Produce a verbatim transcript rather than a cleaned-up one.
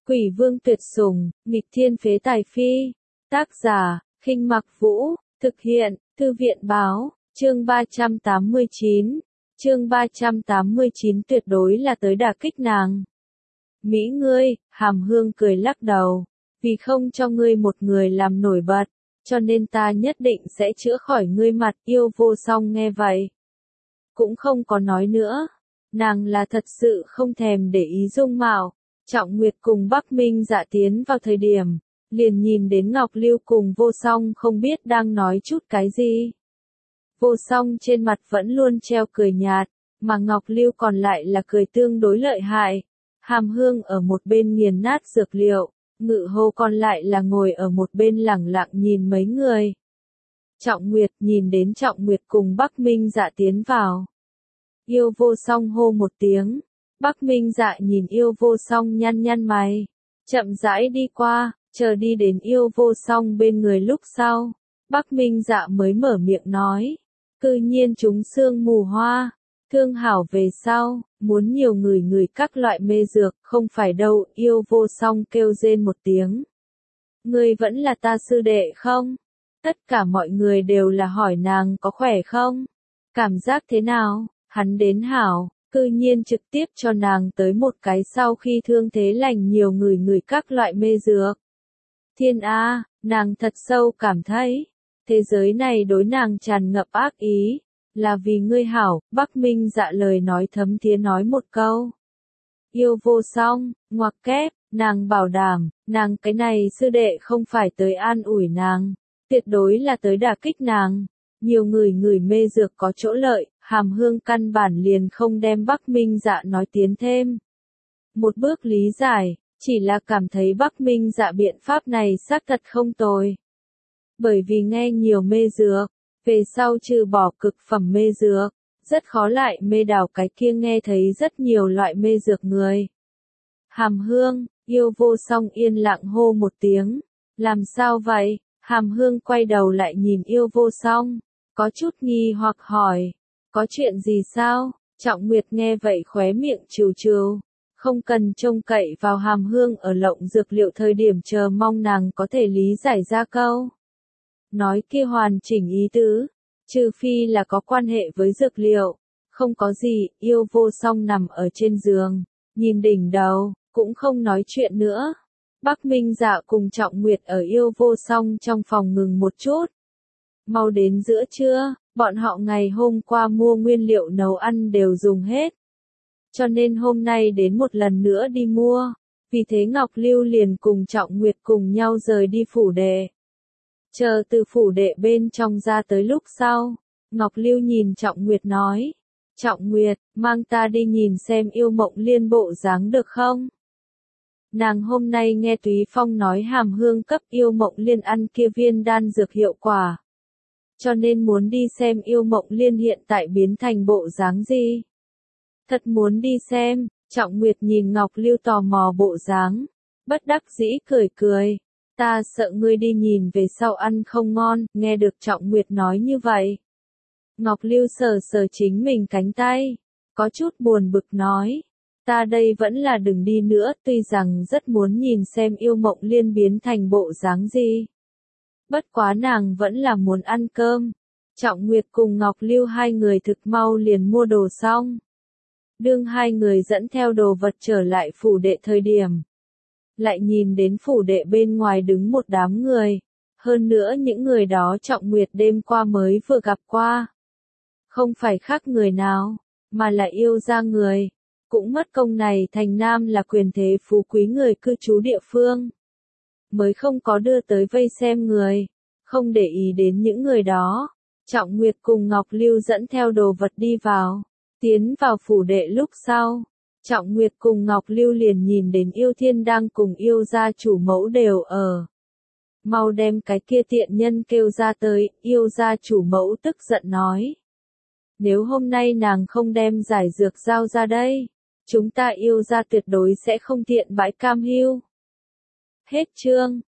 Quỷ vương tuyệt sủng, nghịch thiên phế tài phi. Tác giả, Khinh Mặc Vũ, thực hiện, Thư viện báo, chương ba trăm tám mươi chín. Chương ba trăm tám mươi chín tuyệt đối là tới đả kích nàng. Mỹ ngươi, Hàm Hương cười lắc đầu, vì không cho ngươi một người làm nổi bật, cho nên ta nhất định sẽ chữa khỏi ngươi. Mặt Yêu Vô Song nghe vậy, cũng không có nói nữa, nàng là thật sự không thèm để ý dung mạo. Trọng Nguyệt cùng Bắc Minh Dạ tiến vào thời điểm, liền nhìn đến Ngọc Lưu cùng Vô Song không biết đang nói chút cái gì. Vô Song trên mặt vẫn luôn treo cười nhạt, mà Ngọc Lưu còn lại là cười tương đối lợi hại. Hàm Hương ở một bên nghiền nát dược liệu, Ngự Hô còn lại là ngồi ở một bên lẳng lặng nhìn mấy người. Trọng Nguyệt nhìn đến Trọng Nguyệt cùng Bắc Minh Dạ tiến vào. Yêu Vô Song hô một tiếng. Bắc Minh Dạ nhìn Yêu Vô Song nhăn nhăn mày, chậm rãi đi qua, chờ đi đến Yêu Vô Song bên người lúc sau, Bắc Minh Dạ mới mở miệng nói, cư nhiên chúng sương mù hoa, thương hảo về sau, muốn nhiều người người các loại mê dược, không phải đâu. Yêu Vô Song kêu rên một tiếng. Ngươi vẫn là ta sư đệ không? Tất cả mọi người đều là hỏi nàng có khỏe không? Cảm giác thế nào? Hắn đến hảo. Cư nhiên trực tiếp cho nàng tới một cái sau khi thương thế lành nhiều người người các loại mê dược. Thiên A, nàng thật sâu cảm thấy, thế giới này đối nàng tràn ngập ác ý, là vì ngươi hảo. Bắc Minh Dạ lời nói thấm thía nói một câu. Yêu Vô Song, ngoặc kép, nàng bảo đảm, nàng cái này sư đệ không phải tới an ủi nàng, tuyệt đối là tới đả kích nàng. Nhiều người người mê dược có chỗ lợi, Hàm Hương căn bản liền không đem Bắc Minh Dạ nói tiến thêm. Một bước lý giải, chỉ là cảm thấy Bắc Minh Dạ biện pháp này xác thật không tồi. Bởi vì nghe nhiều mê dược, về sau trừ bỏ cực phẩm mê dược, rất khó lại mê đảo cái kia nghe thấy rất nhiều loại mê dược người. Hàm Hương, Yêu Vô Song yên lặng hô một tiếng, làm sao vậy? Hàm Hương quay đầu lại nhìn Yêu Vô Song, có chút nghi hoặc hỏi, có chuyện gì sao? Trọng Nguyệt nghe vậy khóe miệng trừ trừ, không cần trông cậy vào Hàm Hương ở lộng dược liệu thời điểm chờ mong nàng có thể lý giải ra câu nói kia hoàn chỉnh ý tứ, trừ phi là có quan hệ với dược liệu, không có gì. Yêu Vô Song nằm ở trên giường, nhìn đỉnh đầu, cũng không nói chuyện nữa. Bắc Minh Dạ cùng Trọng Nguyệt ở Yêu Vô Song trong phòng ngừng một chút. Mau đến giữa trưa, bọn họ ngày hôm qua mua nguyên liệu nấu ăn đều dùng hết. Cho nên hôm nay đến một lần nữa đi mua, vì thế Ngọc Lưu liền cùng Trọng Nguyệt cùng nhau rời đi phủ đệ. Chờ từ phủ đệ bên trong ra tới lúc sau, Ngọc Lưu nhìn Trọng Nguyệt nói, Trọng Nguyệt, mang ta đi nhìn xem Yêu Mộng Liên bộ dáng được không? Nàng hôm nay nghe Túy Phong nói Hàm Hương cấp Yêu Mộng Liên ăn kia viên đan dược hiệu quả, cho nên muốn đi xem Yêu Mộng Liên hiện tại biến thành bộ dáng gì. Thật muốn đi xem. Trọng Nguyệt nhìn Ngọc Lưu tò mò bộ dáng, bất đắc dĩ cười cười, ta sợ ngươi đi nhìn về sau ăn không ngon. Nghe được Trọng Nguyệt nói như vậy, Ngọc Lưu sờ sờ chính mình cánh tay, có chút buồn bực nói, ta đây vẫn là đừng đi nữa, tuy rằng rất muốn nhìn xem Yêu Mộng Liên biến thành bộ dáng gì. Bất quá nàng vẫn là muốn ăn cơm. Trọng Nguyệt cùng Ngọc Lưu hai người thực mau liền mua đồ xong. Đương hai người dẫn theo đồ vật trở lại phủ đệ thời điểm, lại nhìn đến phủ đệ bên ngoài đứng một đám người. Hơn nữa những người đó Trọng Nguyệt đêm qua mới vừa gặp qua. Không phải khác người nào, mà là Yêu gia người. Cũng mất công này thành Nam là quyền thế phú quý người cư trú địa phương, mới không có đưa tới vây xem người, không để ý đến những người đó. Trọng Nguyệt cùng Ngọc Lưu dẫn theo đồ vật đi vào, tiến vào phủ đệ lúc sau, Trọng Nguyệt cùng Ngọc Lưu liền nhìn đến Yêu Thiên đang cùng Yêu gia chủ mẫu đều ở. Mau đem cái kia tiện nhân kêu ra tới. Yêu gia chủ mẫu tức giận nói, nếu hôm nay nàng không đem giải dược giao ra đây, chúng ta Yêu gia tuyệt đối sẽ không tiện bãi cam hưu. Hết chương.